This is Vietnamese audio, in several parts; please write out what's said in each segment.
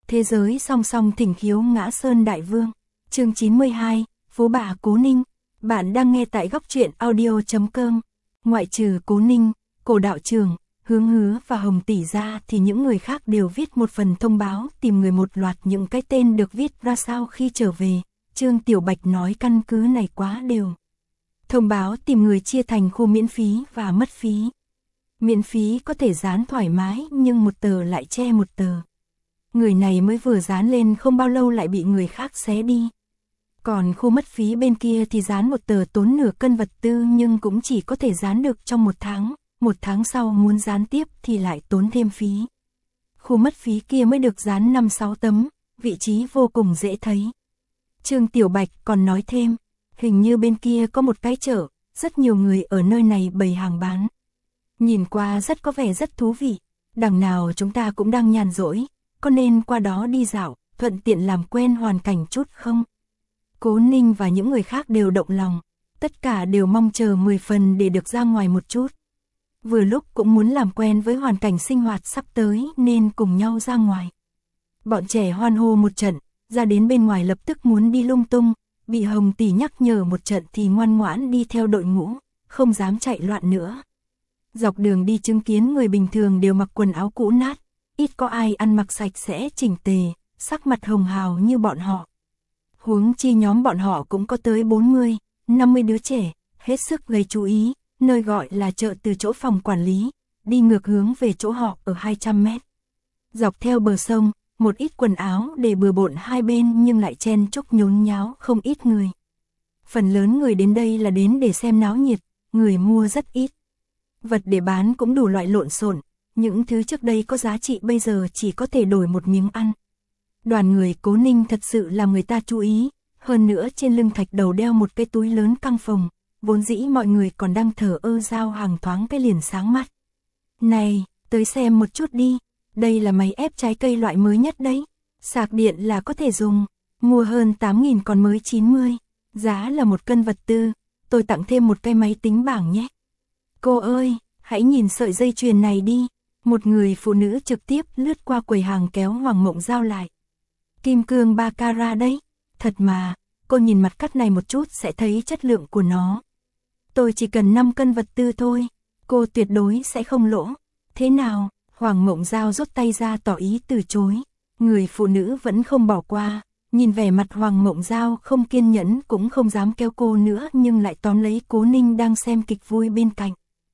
Thế giới song song thỉnh khiếu ngã sơn đại vương. Chương 92, Phú bà Cố Ninh. Bạn đang nghe tại góc truyện audio.com. Ngoại trừ Cố Ninh, Cổ đạo trường, Hướng Hứa và Hồng Tỷ ra thì những người khác đều viết một phần thông báo tìm người, một loạt những cái tên được viết ra sao khi trở về. Trương Tiểu Bạch nói căn cứ này quá đều. Thông báo tìm người chia thành khu miễn phí và mất phí. Miễn phí có thể dán thoải mái nhưng một tờ lại che một tờ. Người này mới vừa dán lên không bao lâu lại bị người khác xé đi. Còn khu mất phí bên kia thì dán một tờ tốn nửa cân vật tư nhưng cũng chỉ có thể dán được trong một tháng sau muốn dán tiếp thì lại tốn thêm phí. Khu mất phí kia mới được dán 5-6 tấm, vị trí vô cùng dễ thấy. Trương Tiểu Bạch còn nói thêm, hình như bên kia có một cái chợ, rất nhiều người ở nơi này bày hàng bán. Nhìn qua rất có vẻ rất thú vị, đằng nào chúng ta cũng đang nhàn rỗi, có nên qua đó đi dạo, thuận tiện làm quen hoàn cảnh chút không? Cố Ninh và những người khác đều động lòng, tất cả đều mong chờ 10 phần để được ra ngoài một chút. Vừa lúc cũng muốn làm quen với hoàn cảnh sinh hoạt sắp tới nên cùng nhau ra ngoài. Bọn trẻ hoan hô một trận, ra đến bên ngoài lập tức muốn đi lung tung, bị Hồng Tỷ nhắc nhở một trận thì ngoan ngoãn đi theo đội ngũ, không dám chạy loạn nữa. Dọc đường đi chứng kiến người bình thường đều mặc quần áo cũ nát, ít có ai ăn mặc sạch sẽ chỉnh tề, sắc mặt hồng hào như bọn họ. Huống chi nhóm bọn họ cũng có tới 40, 50 đứa trẻ, hết sức gây chú ý, nơi gọi là chợ từ chỗ phòng quản lý, đi ngược hướng về chỗ họ ở 200 mét. Dọc theo bờ sông, một ít quần áo để bừa bộn hai bên nhưng lại chen chúc nhốn nháo không ít người. Phần lớn người đến đây là đến để xem náo nhiệt, người mua rất ít. Vật để bán cũng đủ loại lộn xộn, những thứ trước đây có giá trị bây giờ chỉ có thể đổi một miếng ăn. Đoàn người Cố Ninh thật sự làm người ta chú ý, hơn nữa trên lưng thạch đầu đeo một cái túi lớn căng phồng, vốn dĩ mọi người còn đang thở ơ giao hàng thoáng cái liền sáng mắt. Này, tới xem một chút đi, đây là máy ép trái cây loại mới nhất đấy, sạc điện là có thể dùng, mua hơn 8.000 còn mới 90, giá là 1 cân vật tư, tôi tặng thêm một cái máy tính bảng nhé. Cô ơi, hãy nhìn sợi dây chuyền này đi, một người phụ nữ trực tiếp lướt qua quầy hàng kéo Hoàng Mộng Giao lại. Kim cương 3 carat đấy, thật mà, cô nhìn mặt cắt này một chút sẽ thấy chất lượng của nó. Tôi chỉ cần 5 cân vật tư thôi, cô tuyệt đối sẽ không lỗ. Thế nào? Hoàng Mộng Giao rút tay ra tỏ ý từ chối. Người phụ nữ vẫn không bỏ qua, nhìn vẻ mặt Hoàng Mộng Giao không kiên nhẫn cũng không dám kéo cô nữa nhưng lại tóm lấy Cố Ninh đang xem kịch vui bên cạnh.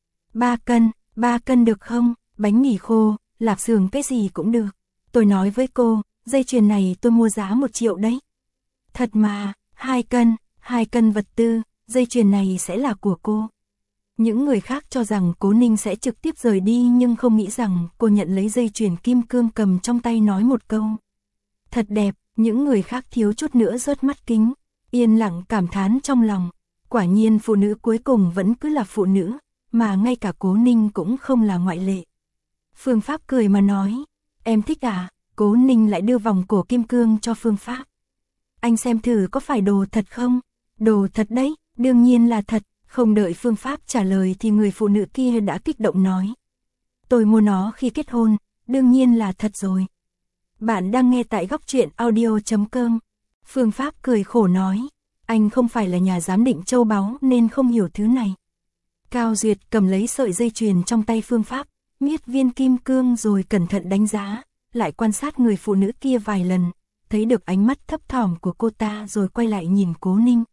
3 cân được không? Bánh mì khô, lạp xưởng cái gì cũng được. Tôi nói với cô, dây chuyền này tôi mua giá 1 triệu đấy. Thật mà, 2 cân vật tư, dây chuyền này sẽ là của cô. Những người khác cho rằng Cố Ninh sẽ trực tiếp rời đi nhưng không nghĩ rằng cô nhận lấy dây chuyền kim cương cầm trong tay nói một câu. Thật đẹp, những người khác thiếu chút nữa rớt mắt kính, yên lặng cảm thán trong lòng. Quả nhiên phụ nữ cuối cùng vẫn cứ là phụ nữ, mà ngay cả Cố Ninh cũng không là ngoại lệ. Phương Pháp cười mà nói, em thích à? Cố Ninh lại đưa vòng cổ kim cương cho Phương Pháp. Anh xem thử có phải đồ thật không? Đồ thật đấy, đương nhiên là thật. Không đợi Phương Pháp trả lời thì người phụ nữ kia đã kích động nói. Tôi mua nó khi kết hôn, đương nhiên là thật rồi. Bạn đang nghe tại góc truyện audio.com. Phương Pháp cười khổ nói, anh không phải là nhà giám định châu báu nên không hiểu thứ này. Cao Duyệt cầm lấy sợi dây chuyền trong tay Phương Pháp, miết viên kim cương rồi cẩn thận đánh giá, lại quan sát người phụ nữ kia vài lần, thấy được ánh mắt thấp thỏm của cô ta rồi quay lại nhìn Cố Ninh.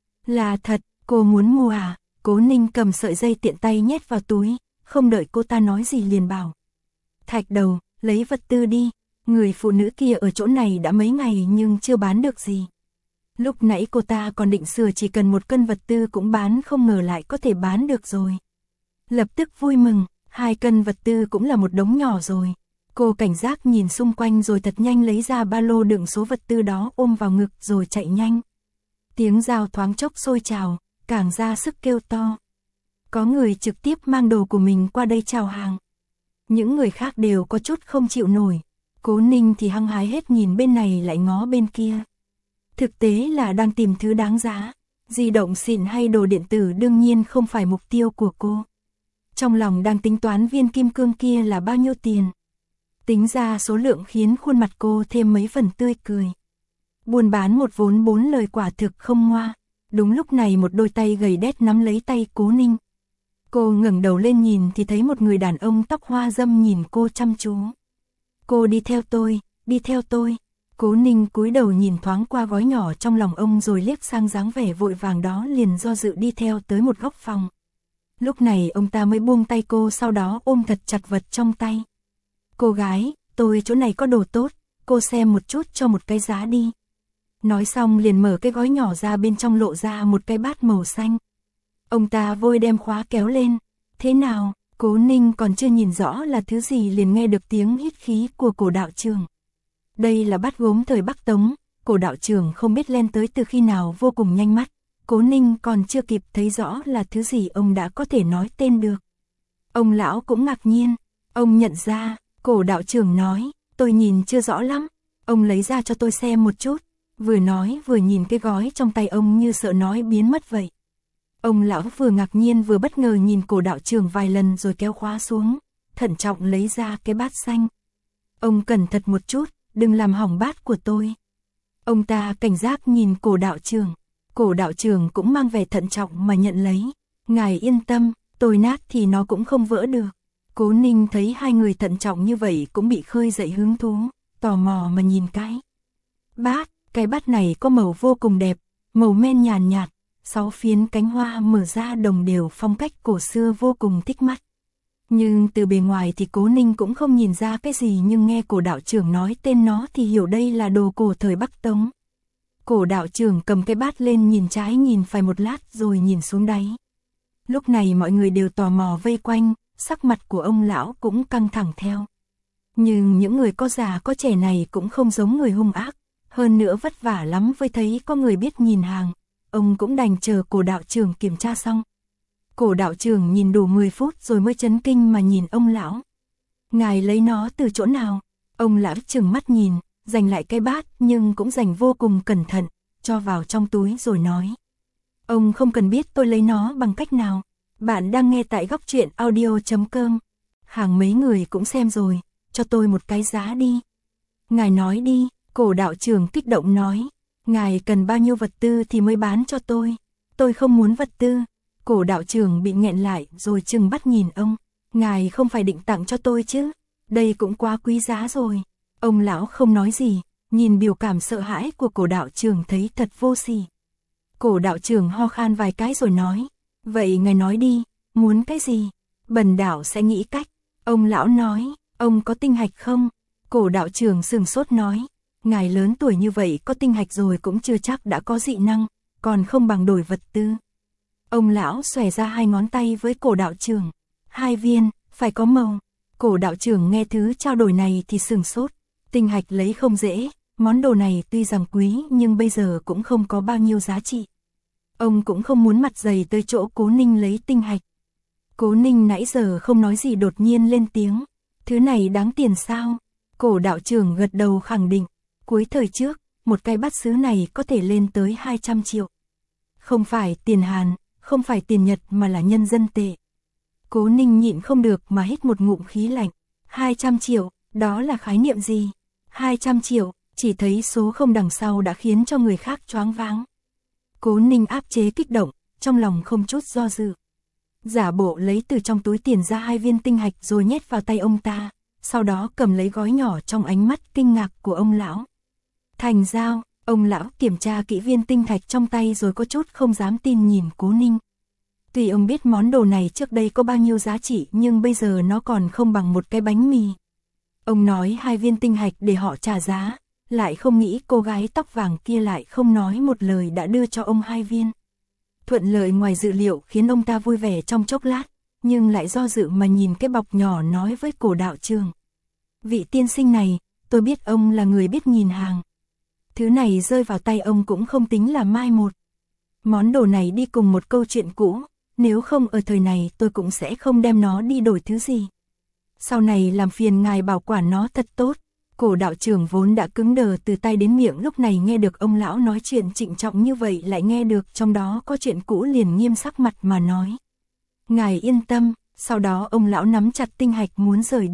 Là thật, cô muốn mua à? Cố Ninh cầm sợi dây tiện tay nhét vào túi, không đợi cô ta nói gì liền bảo. Thạch đầu, lấy vật tư đi, người phụ nữ kia ở chỗ này đã mấy ngày nhưng chưa bán được gì. Lúc nãy cô ta còn định sửa chỉ cần 1 cân vật tư cũng bán, không ngờ lại có thể bán được rồi. Lập tức vui mừng, 2 cân vật tư cũng là một đống nhỏ rồi. Cô cảnh giác nhìn xung quanh rồi thật nhanh lấy ra ba lô đựng số vật tư đó ôm vào ngực rồi chạy nhanh. Tiếng giao thoáng chốc sôi trào, càng ra sức kêu to. Có người trực tiếp mang đồ của mình qua đây chào hàng. Những người khác đều có chút không chịu nổi. Cố Ninh thì hăng hái hết nhìn bên này lại ngó bên kia. Thực tế là đang tìm thứ đáng giá. Di động xịn hay đồ điện tử đương nhiên không phải mục tiêu của cô. Trong lòng đang tính toán viên kim cương kia là bao nhiêu tiền. Tính ra số lượng khiến khuôn mặt cô thêm mấy phần tươi cười. Buôn bán một vốn bốn lời quả thực không ngoa. Đúng lúc này một đôi tay gầy đét nắm lấy tay Cố Ninh. Cô ngẩng đầu lên nhìn thì thấy một người đàn ông tóc hoa râm nhìn cô chăm chú. Cô đi theo tôi, đi theo tôi. Cố Ninh cúi đầu nhìn thoáng qua gói nhỏ trong lòng ông rồi liếc sang dáng vẻ vội vàng đó liền do dự đi theo tới một góc phòng. Lúc này ông ta mới buông tay cô, sau đó ôm thật chặt vật trong tay. Cô gái, tôi chỗ này có đồ tốt, cô xem một chút cho một cái giá đi. Nói xong liền mở cái gói nhỏ ra, bên trong lộ ra một cái bát màu xanh. Ông ta vội đem khóa kéo lên. Thế nào? Cố Ninh còn chưa nhìn rõ là thứ gì liền nghe được tiếng hít khí của Cổ đạo trưởng. Đây là bát gốm thời Bắc Tống, Cổ đạo trưởng không biết len tới từ khi nào, vô cùng nhanh mắt. Cố Ninh còn chưa kịp thấy rõ là thứ gì ông đã có thể nói tên được. Ông lão cũng ngạc nhiên, ông nhận ra, Cổ đạo trưởng nói, tôi nhìn chưa rõ lắm, ông lấy ra cho tôi xem một chút. Vừa nói vừa nhìn cái gói trong tay ông như sợ nói biến mất vậy. Ông lão vừa ngạc nhiên vừa bất ngờ nhìn Cổ đạo trưởng vài lần rồi kéo khóa xuống, thận trọng lấy ra cái bát xanh. Ông cẩn thận một chút, đừng làm hỏng bát của tôi. Ông ta cảnh giác nhìn Cổ đạo trưởng. Cổ đạo trưởng cũng mang vẻ thận trọng mà nhận lấy. Ngài yên tâm, tôi nát thì nó cũng không vỡ được. Cố Ninh thấy hai người thận trọng như vậy cũng bị khơi dậy hứng thú, tò mò mà nhìn cái bát. Cái bát này có màu vô cùng đẹp, màu men nhàn nhạt, 6 phiến cánh hoa mở ra đồng đều, phong cách cổ xưa vô cùng thích mắt. Nhưng từ bề ngoài thì Cố Ninh cũng không nhìn ra cái gì, nhưng nghe Cổ đạo trưởng nói tên nó thì hiểu đây là đồ cổ thời Bắc Tống. Cổ đạo trưởng cầm cái bát lên nhìn trái nhìn phải một lát rồi nhìn xuống đáy. Lúc này mọi người đều tò mò vây quanh, sắc mặt của ông lão cũng căng thẳng theo. Nhưng những người có già có trẻ này cũng không giống người hung ác, hơn nữa vất vả lắm mới thấy có người biết nhìn hàng, ông cũng đành chờ Cổ đạo trưởng kiểm tra xong. Cổ đạo trưởng nhìn đủ 10 phút rồi mới chấn kinh mà nhìn ông lão. Ngài lấy nó từ chỗ nào? Ông lão trừng mắt nhìn, giành lại cái bát nhưng cũng giành vô cùng cẩn thận, cho vào trong túi rồi nói. Ông không cần biết tôi lấy nó bằng cách nào. Bạn đang nghe tại Góc Truyện Audio.com. Hàng mấy người cũng xem rồi, cho tôi một cái giá đi. Ngài nói đi, Cổ đạo trưởng kích động nói. Ngài cần bao nhiêu vật tư thì mới bán cho tôi. Tôi không muốn vật tư. Cổ đạo trưởng bị nghẹn lại rồi trừng mắt nhìn ông. Ngài không phải định tặng cho tôi chứ? Đây cũng quá quý giá rồi. Ông lão không nói gì, nhìn biểu cảm sợ hãi của Cổ đạo trưởng thấy thật vô sỉ. Cổ đạo trưởng ho khan vài cái rồi nói. Vậy ngài nói đi, muốn cái gì? Bần đạo sẽ nghĩ cách. Ông lão nói, ông có tinh hạch không? Cổ đạo trưởng sửng sốt nói. Ngài lớn tuổi như vậy có tinh hạch rồi cũng chưa chắc đã có dị năng, còn không bằng đổi vật tư. Ông lão xòe ra 2 ngón tay với Cổ đạo trưởng. 2 viên, phải có màu. Cổ đạo trưởng nghe thứ trao đổi này thì sửng sốt. Tinh hạch lấy không dễ, món đồ này tuy rằng quý nhưng bây giờ cũng không có bao nhiêu giá trị. Ông cũng không muốn mặt dày tới chỗ Cố Ninh lấy tinh hạch. Cố Ninh nãy giờ không nói gì đột nhiên lên tiếng. Thứ này đáng tiền sao? Cổ đạo trưởng gật đầu khẳng định. Cuối thời trước, một cái bát sứ này có thể lên tới 200 triệu. Không phải tiền Hàn, không phải tiền Nhật mà là nhân dân tệ. Cố Ninh nhịn không được mà hít một ngụm khí lạnh. 200 triệu, đó là khái niệm gì? 200 triệu, chỉ thấy số không đằng sau đã khiến cho người khác choáng váng. Cố Ninh áp chế kích động, trong lòng không chút do dự. Giả bộ lấy từ trong túi tiền ra 2 viên tinh hạch rồi nhét vào tay ông ta, sau đó cầm lấy gói nhỏ trong ánh mắt kinh ngạc của ông lão. Thành giao, ông lão kiểm tra kỹ viên tinh thạch trong tay rồi có chút không dám tin nhìn Cố Ninh. Tuy ông biết món đồ này trước đây có bao nhiêu giá trị nhưng bây giờ nó còn không bằng một cái bánh mì. Ông nói 2 viên tinh hạch để họ trả giá, lại không nghĩ cô gái tóc vàng kia lại không nói một lời đã đưa cho ông 2 viên. Thuận lợi ngoài dự liệu khiến ông ta vui vẻ trong chốc lát, nhưng lại do dự mà nhìn cái bọc nhỏ nói với Cổ đạo trưởng. Vị tiên sinh này, tôi biết ông là người biết nhìn hàng. Thứ này rơi vào tay ông cũng không tính là mai một. Món đồ này đi cùng một câu chuyện cũ, nếu không ở thời này tôi cũng sẽ không đem nó đi đổi thứ gì. Sau này làm phiền ngài bảo quản nó thật tốt. Cổ đạo trưởng vốn đã cứng đờ từ tay đến miệng lúc này nghe được ông lão nói chuyện trịnh trọng như vậy lại nghe được trong đó có chuyện cũ liền nghiêm sắc mặt mà nói. Ngài yên tâm, sau đó ông lão nắm chặt tinh hạch muốn rời đi.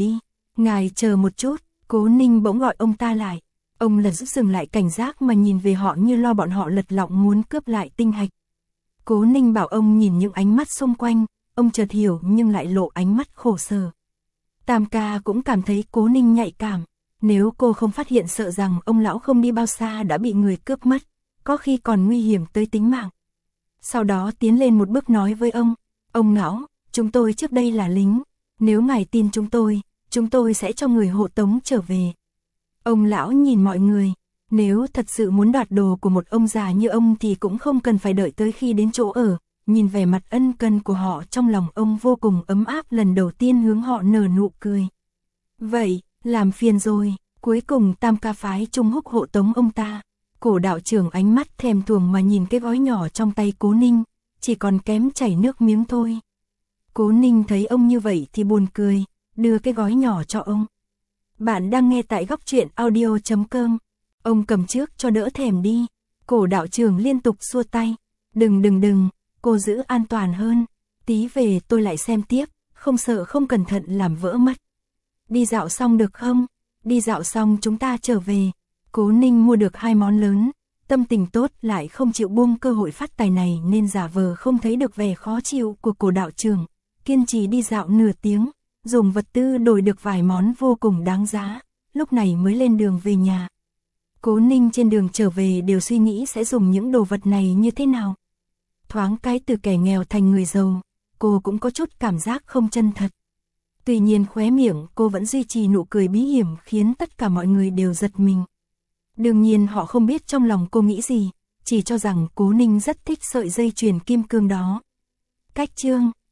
Ngài chờ một chút, Cố Ninh bỗng gọi ông ta lại. Ông lật giúp dừng lại cảnh giác mà nhìn về họ như lo bọn họ lật lọng muốn cướp lại tinh hạch. Cố Ninh bảo ông nhìn những ánh mắt xung quanh, ông chợt hiểu nhưng lại lộ ánh mắt khổ sở. Tam ca cũng cảm thấy Cố Ninh nhạy cảm, nếu cô không phát hiện sợ rằng ông lão không đi bao xa đã bị người cướp mất, có khi còn nguy hiểm tới tính mạng. Sau đó tiến lên một bước nói với ông lão, chúng tôi trước đây là lính, nếu ngài tin chúng tôi sẽ cho người hộ tống trở về. Ông lão nhìn mọi người, nếu thật sự muốn đoạt đồ của một ông già như ông thì cũng không cần phải đợi tới khi đến chỗ ở, nhìn vẻ mặt ân cần của họ trong lòng ông vô cùng ấm áp lần đầu tiên hướng họ nở nụ cười. Vậy, làm phiền rồi, cuối cùng Tam ca phái Trung Húc hộ tống ông ta. Cổ đạo trưởng ánh mắt thèm thuồng mà nhìn cái gói nhỏ trong tay Cố Ninh, chỉ còn kém chảy nước miếng thôi. Cố Ninh thấy ông như vậy thì buồn cười, đưa cái gói nhỏ cho ông. Bạn đang nghe tại góc truyện audio.com. Ông cầm trước cho đỡ thèm đi. Cổ đạo trưởng liên tục xua tay. Đừng, cô giữ an toàn hơn. Tí về tôi lại xem tiếp, không sợ không cẩn thận làm vỡ mất. Đi dạo xong được không? Đi dạo xong chúng ta trở về. Cố Ninh mua được 2 món lớn, tâm tình tốt lại không chịu buông cơ hội phát tài này nên giả vờ không thấy được vẻ khó chịu của cổ đạo trưởng, kiên trì đi dạo nửa tiếng, dùng vật tư đổi được vài món vô cùng đáng giá, lúc này mới lên đường về nhà. Cố Ninh trên đường trở về đều suy nghĩ sẽ dùng những đồ vật này như thế nào. Thoáng cái từ kẻ nghèo thành người giàu, cô cũng có chút cảm giác không chân thật. Tuy nhiên khóe miệng cô vẫn duy trì nụ cười bí hiểm khiến tất cả mọi người đều giật mình. Đương nhiên họ không biết trong lòng cô nghĩ gì, chỉ cho rằng Cố Ninh rất thích sợi dây chuyền kim cương đó. Cách chương